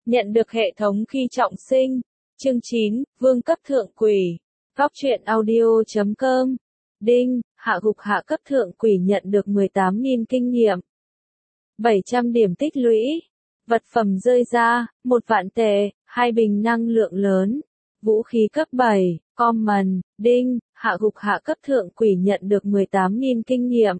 Nhận được hệ thống khi trọng sinh. Chương 9, Vương cấp thượng quỷ. Góc truyện audio.com. Đinh, hạ gục hạ cấp thượng quỷ nhận được 18.000 kinh nghiệm. 700 điểm tích lũy. Vật phẩm rơi ra, 1 vạn tệ, 2 bình năng lượng lớn. Vũ khí cấp 7, common. Đinh, hạ gục hạ cấp thượng quỷ nhận được 18.000 kinh nghiệm.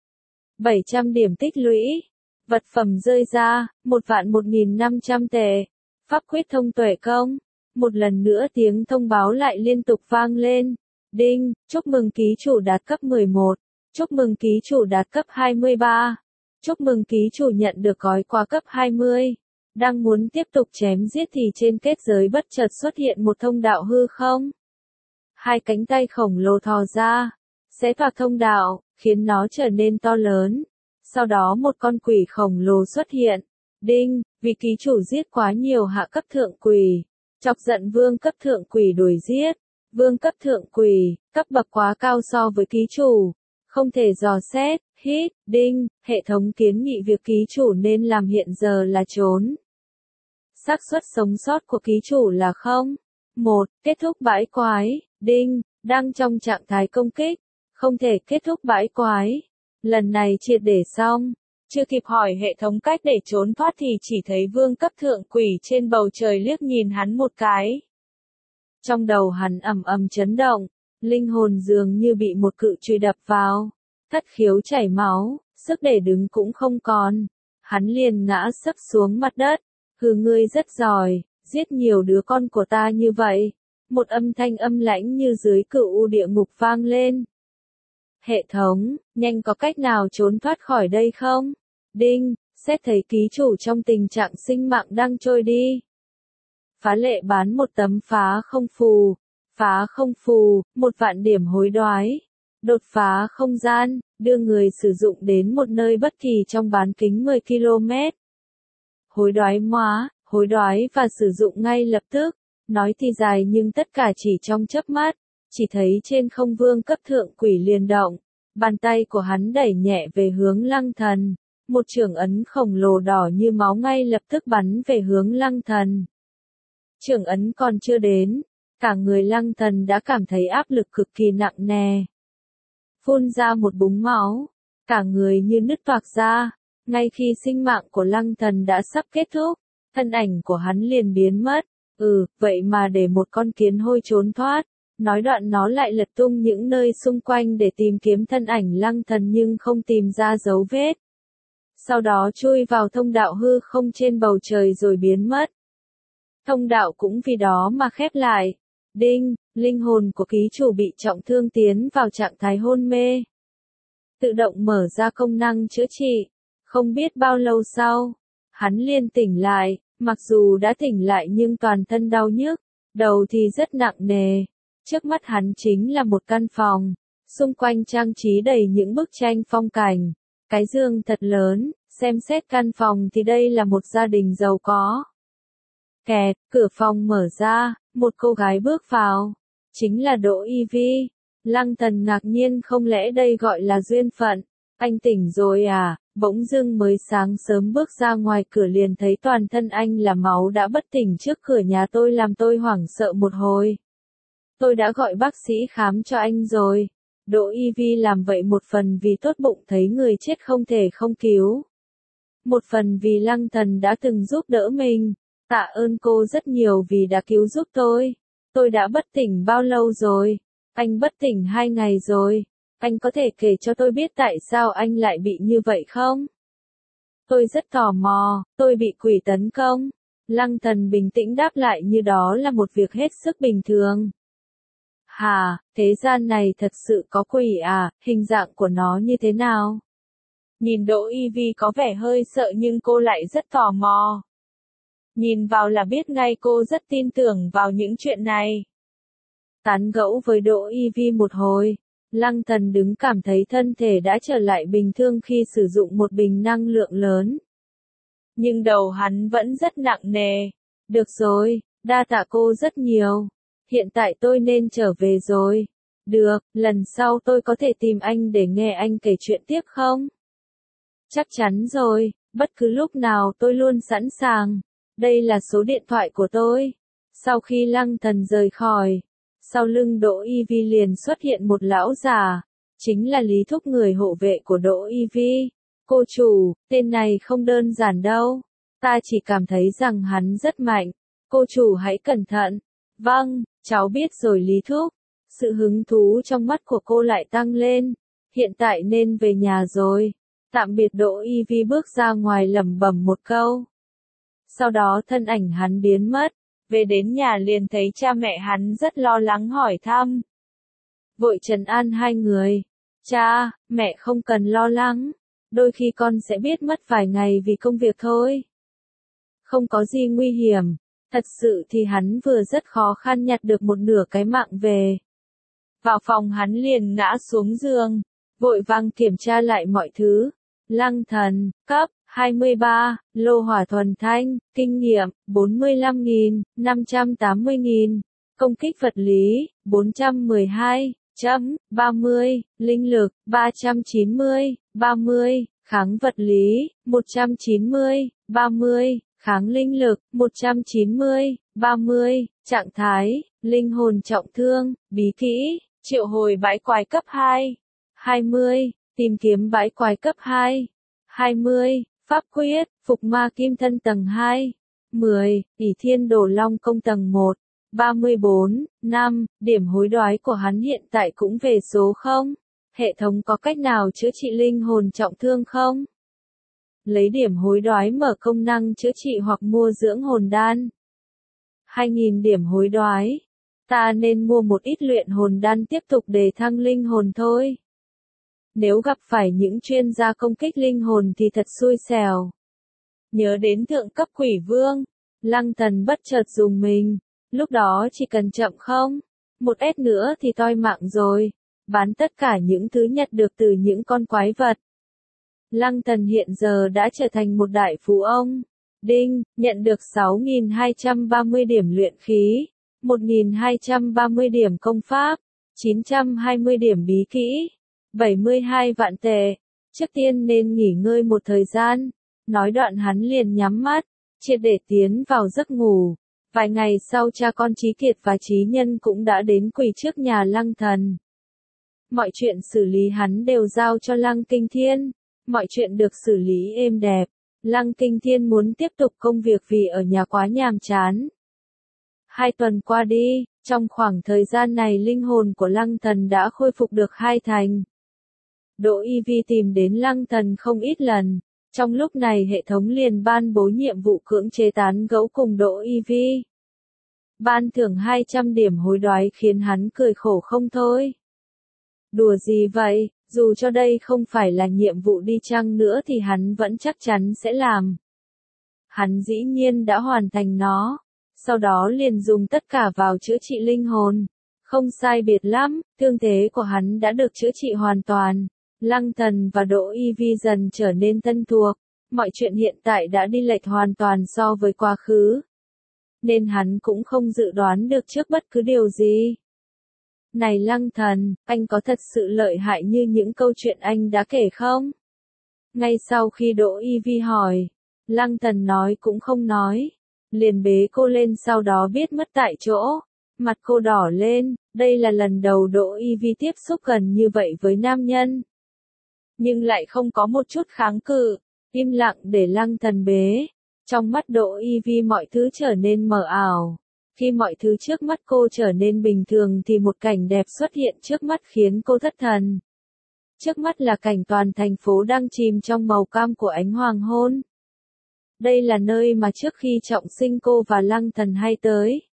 700 điểm tích lũy. Vật phẩm rơi ra, 1.500 tệ. Pháp quyết thông tuệ công. Một lần nữa tiếng thông báo lại liên tục vang lên. Đinh, chúc mừng ký chủ đạt cấp 11. Chúc mừng ký chủ đạt cấp 23. Chúc mừng ký chủ nhận được gói quà cấp 20. Đang muốn tiếp tục chém giết thì trên kết giới bất chợt xuất hiện một thông đạo hư không. 2 cánh tay khổng lồ thò ra, xé toạc thông đạo, khiến nó trở nên to lớn. Sau đó một con quỷ khổng lồ xuất hiện. Đinh, vì ký chủ giết quá nhiều hạ cấp thượng quỷ. Chọc giận vương cấp thượng quỷ đuổi giết. Vương cấp thượng quỷ, cấp bậc quá cao so với ký chủ. Không thể dò xét, hít, đinh, hệ thống kiến nghị việc ký chủ nên làm hiện giờ là trốn. Xác suất sống sót của ký chủ là 0. 1. Kết thúc bãi quái, đinh, đang trong trạng thái công kích. Không thể kết thúc bãi quái. Lần này triệt để xong. Chưa kịp hỏi hệ thống cách để trốn thoát thì chỉ thấy vương cấp thượng quỷ trên bầu trời liếc nhìn hắn một cái. Trong đầu hắn ầm ầm chấn động, linh hồn dường như bị một cự chùy đập vào, thất khiếu chảy máu, sức để đứng cũng không còn. Hắn liền ngã sấp xuống mặt đất. Hừ, ngươi rất giỏi, giết nhiều đứa con của ta như vậy. Một âm thanh âm lãnh như dưới cựu địa ngục vang lên. Hệ thống, nhanh có cách nào trốn thoát khỏi đây không? Đinh, xét thấy ký chủ trong tình trạng sinh mạng đang trôi đi. Phá lệ bán một tấm phá không phù. Phá không phù, 1 vạn điểm hối đoái. Đột phá không gian, đưa người sử dụng đến một nơi bất kỳ trong bán kính 10 km. Hối đoái và sử dụng ngay lập tức. Nói thì dài nhưng tất cả chỉ trong chớp mắt. Chỉ thấy trên không vương cấp thượng quỷ liền động. Bàn tay của hắn đẩy nhẹ về hướng Lăng Thần. Một chưởng ấn khổng lồ đỏ như máu ngay lập tức bắn về hướng Lăng Thần. Chưởng ấn còn chưa đến, cả người Lăng Thần đã cảm thấy áp lực cực kỳ nặng nề. Phun ra một búng máu, cả người như nứt toạc ra. Ngay khi sinh mạng của Lăng Thần đã sắp kết thúc, thân ảnh của hắn liền biến mất. Vậy mà để một con kiến hôi trốn thoát. Nói đoạn nó lại lật tung những nơi xung quanh để tìm kiếm thân ảnh Lăng Thần nhưng không tìm ra dấu vết. Sau đó chui vào thông đạo hư không trên bầu trời rồi biến mất. Thông đạo cũng vì đó mà khép lại. Đinh, linh hồn của ký chủ bị trọng thương tiến vào trạng thái hôn mê. Tự động mở ra công năng chữa trị. Không biết bao lâu sau, hắn liền tỉnh lại, mặc dù đã tỉnh lại nhưng toàn thân đau nhức, đầu thì rất nặng nề. Trước mắt hắn chính là một căn phòng, xung quanh trang trí đầy những bức tranh phong cảnh. Cái giường thật lớn, xem xét căn phòng thì đây là một gia đình giàu có. Kẹt, cửa phòng mở ra, một cô gái bước vào. Chính là Đỗ Y Vi. Lăng Thần ngạc nhiên, không lẽ đây gọi là duyên phận. Anh tỉnh rồi à? Bỗng dưng mới sáng sớm bước ra ngoài cửa liền thấy toàn thân anh là máu đã bất tỉnh trước cửa nhà tôi làm tôi hoảng sợ một hồi. Tôi đã gọi bác sĩ khám cho anh rồi. Đỗ Y Vi làm vậy một phần vì tốt bụng thấy người chết không thể không cứu. Một phần vì Lăng Thần đã từng giúp đỡ mình. Tạ ơn cô rất nhiều vì đã cứu giúp tôi. Tôi đã bất tỉnh bao lâu rồi? Anh bất tỉnh 2 ngày rồi. Anh có thể kể cho tôi biết tại sao anh lại bị như vậy không? Tôi rất tò mò, tôi bị quỷ tấn công. Lăng Thần bình tĩnh đáp lại như đó là một việc hết sức bình thường. Hà, thế gian này thật sự có quỷ à, hình dạng của nó như thế nào? Nhìn Đỗ Y Vi có vẻ hơi sợ nhưng cô lại rất tò mò. Nhìn vào là biết ngay cô rất tin tưởng vào những chuyện này. Tán gẫu với Đỗ Y Vi một hồi, Lăng Thần đứng cảm thấy thân thể đã trở lại bình thường khi sử dụng một bình năng lượng lớn. Nhưng đầu hắn vẫn rất nặng nề. Được rồi, đa tạ cô rất nhiều. Hiện tại tôi nên trở về rồi. Được, lần sau tôi có thể tìm anh để nghe anh kể chuyện tiếp không? Chắc chắn rồi, bất cứ lúc nào tôi luôn sẵn sàng. đây là số điện thoại của tôi. Sau khi Lăng Thần rời khỏi, sau lưng Đỗ Y Vi liền xuất hiện một lão già, chính là Lý Thúc, người hộ vệ của Đỗ Y Vi. Cô chủ, tên này không đơn giản đâu, ta chỉ cảm thấy rằng hắn rất mạnh, cô chủ hãy cẩn thận. Vâng, cháu biết rồi Lý Thúc. Sự hứng thú trong mắt của cô lại tăng lên, hiện tại nên về nhà rồi. Tạm biệt. Đỗ Y Vi bước ra ngoài lẩm bẩm một câu. Sau đó thân ảnh hắn biến mất, về đến nhà liền thấy cha mẹ hắn rất lo lắng hỏi thăm. Vội trấn an hai người. Cha, mẹ không cần lo lắng, đôi khi con sẽ biết mất vài ngày vì công việc thôi. Không có gì nguy hiểm, thật sự thì hắn vừa rất khó khăn nhặt được một nửa cái mạng về. Vào phòng hắn liền ngã xuống giường, vội vàng kiểm tra lại mọi thứ. Lăng Thần, cấp 23, lô hỏa thuần thanh, kinh nghiệm 45.580.000, công kích vật lý 412, 30, linh lực 390, 30, kháng vật lý 190, 30, kháng linh lực 190, 30, trạng thái linh hồn trọng thương, bí kỹ triệu hồi bãi quái cấp 2, 20, tìm kiếm bãi quái cấp 2, 20, pháp quyết phục ma kim thân tầng 2, 10, ỷ thiên đổ long công tầng 1, 34, 5, điểm hối đoái của hắn hiện tại cũng về số 0. Hệ thống có cách nào chữa trị linh hồn trọng thương không? Lấy điểm hối đoái mở công năng chữa trị hoặc mua dưỡng hồn đan. 2.000 điểm hối đoái. Ta nên mua một ít luyện hồn đan tiếp tục để thăng linh hồn thôi. Nếu gặp phải những chuyên gia công kích linh hồn thì thật xui xẻo. Nhớ đến thượng cấp quỷ vương, Lăng Thần bất chợt dùng mình. Lúc đó chỉ cần chậm không, một S nữa thì toi mạng rồi. Bán tất cả những thứ nhặt được từ những con quái vật. Lăng Thần hiện giờ đã trở thành một đại phú ông. Đinh, nhận được 6.230 điểm luyện khí, 1.230 điểm công pháp, 920 điểm bí kỹ, 72 vạn tệ. Trước tiên nên nghỉ ngơi một thời gian. Nói đoạn hắn liền nhắm mắt, triệt để tiến vào giấc ngủ. Vài ngày sau cha con Trí Kiệt và Trí Nhân cũng đã đến quỳ trước nhà Lăng Thần. Mọi chuyện xử lý hắn đều giao cho Lăng Kinh Thiên. Mọi chuyện được xử lý êm đẹp. Lăng Kinh Thiên muốn tiếp tục công việc vì ở nhà quá nhàm chán. 2 tuần qua đi, trong khoảng thời gian này linh hồn của Lăng Thần đã khôi phục được 2 thành. Đỗ Y Vi tìm đến Lăng Thần không ít lần. Trong lúc này hệ thống liền ban bố nhiệm vụ cưỡng chế tán gẫu cùng Đỗ Y Vi. Ban thưởng 200 điểm hối đoái khiến hắn cười khổ không thôi. Đùa gì vậy, dù cho đây không phải là nhiệm vụ đi chăng nữa thì hắn vẫn chắc chắn sẽ làm. Hắn dĩ nhiên đã hoàn thành nó, sau đó liền dùng tất cả vào chữa trị linh hồn. Không sai biệt lắm, thương thế của hắn đã được chữa trị hoàn toàn. Lăng Thần và Đỗ Y Vi dần trở nên thân thuộc, mọi chuyện hiện tại đã đi lệch hoàn toàn so với quá khứ. Nên hắn cũng không dự đoán được trước bất cứ điều gì. Này Lăng Thần, anh có thật sự lợi hại như những câu chuyện anh đã kể không? Ngay sau khi Đỗ Y Vi hỏi, Lăng Thần nói cũng không nói, liền bế cô lên sau đó biết mất tại chỗ. Mặt cô đỏ lên, đây là lần đầu Đỗ Y Vi tiếp xúc gần như vậy với nam nhân. Nhưng lại không có một chút kháng cự, im lặng để Lăng Thần bế. Trong mắt Đỗ Y Vi mọi thứ trở nên mờ ảo. Khi mọi thứ trước mắt cô trở nên bình thường thì một cảnh đẹp xuất hiện trước mắt khiến cô thất thần. Trước mắt là cảnh toàn thành phố đang chìm trong màu cam của ánh hoàng hôn. Đây là nơi mà trước khi trọng sinh cô và Lăng Thần hay tới.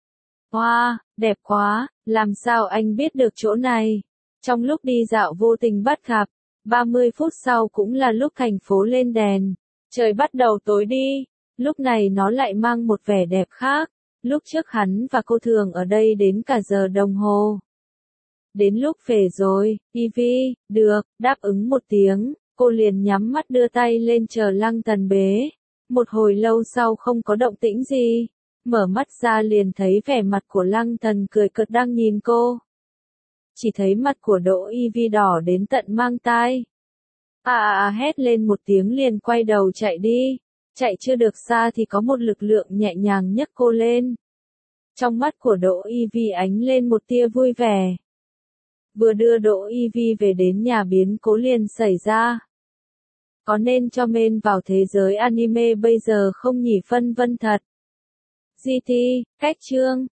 Wow, đẹp quá, làm sao anh biết được chỗ này? Trong lúc đi dạo vô tình bắt gặp, 30 phút sau cũng là lúc thành phố lên đèn. Trời bắt đầu tối đi, lúc này nó lại mang một vẻ đẹp khác. Lúc trước hắn và cô thường ở đây đến cả giờ đồng hồ. Đến lúc về rồi, Y Vi, được, đáp ứng một tiếng, cô liền nhắm mắt đưa tay lên chờ Lăng Thần bế. Một hồi lâu sau không có động tĩnh gì, mở mắt ra liền thấy vẻ mặt của Lăng Thần cười cợt đang nhìn cô. Chỉ thấy mặt của Đỗ Y Vi đỏ đến tận mang tai. Hét lên một tiếng liền quay đầu chạy đi. Chạy chưa được xa thì có một lực lượng nhẹ nhàng nhấc cô lên. Trong mắt của Đỗ Y Vi ánh lên một tia vui vẻ. Vừa đưa Đỗ Y Vi về đến nhà biến cố liền xảy ra. Có nên cho men vào thế giới anime bây giờ không nhỉ, phân vân thật. GT, cách chương.